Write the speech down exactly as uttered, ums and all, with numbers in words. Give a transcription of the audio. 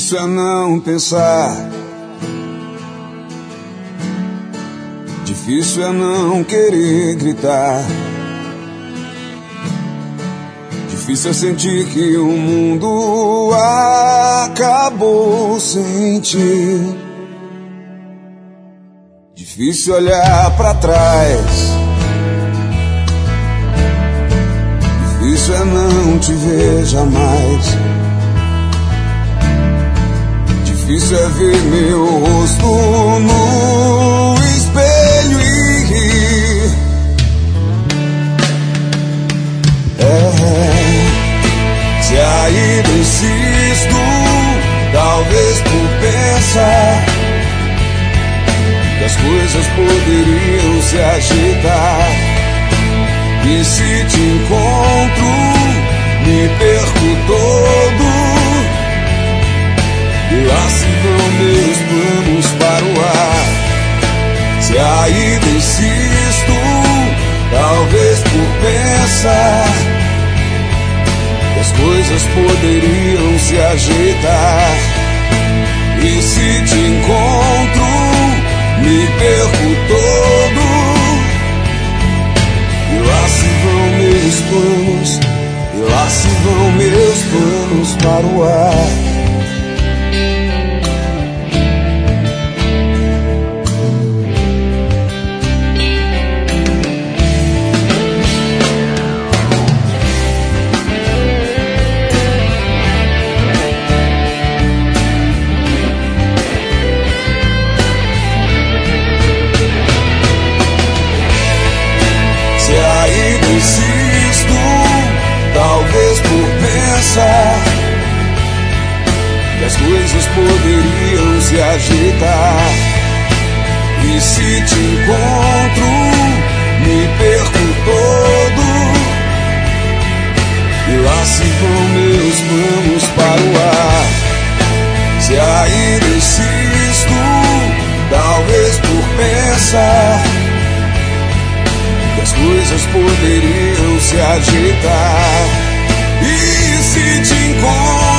Difícil é não pensar, difícil é não querer gritar, difícil é sentir que o mundo acabou sem ti. Difícil olhar pra trás, difícil é não te ver jamais. Difícil é ver meu rosto no espelho e rir. É, se ainda insisto, talvez por pensar que as coisas poderiam se agitar. E se te encontro, me perco todo. E lá se vão meus planos para o ar. Se ainda insisto, talvez por pensar que as coisas poderiam se ajeitar. E se te encontro, me perco todo. E lá se vão meus planos, e lá se vão meus planos para o ar. Insisto, talvez por pensar que as coisas poderiam se ajeitar. E se te encontro, me perco todo. E lá se vão meus planos para o ar. Se ainda insisto, talvez por pensar as coisas poderiam se ajeitar. E se te encontro,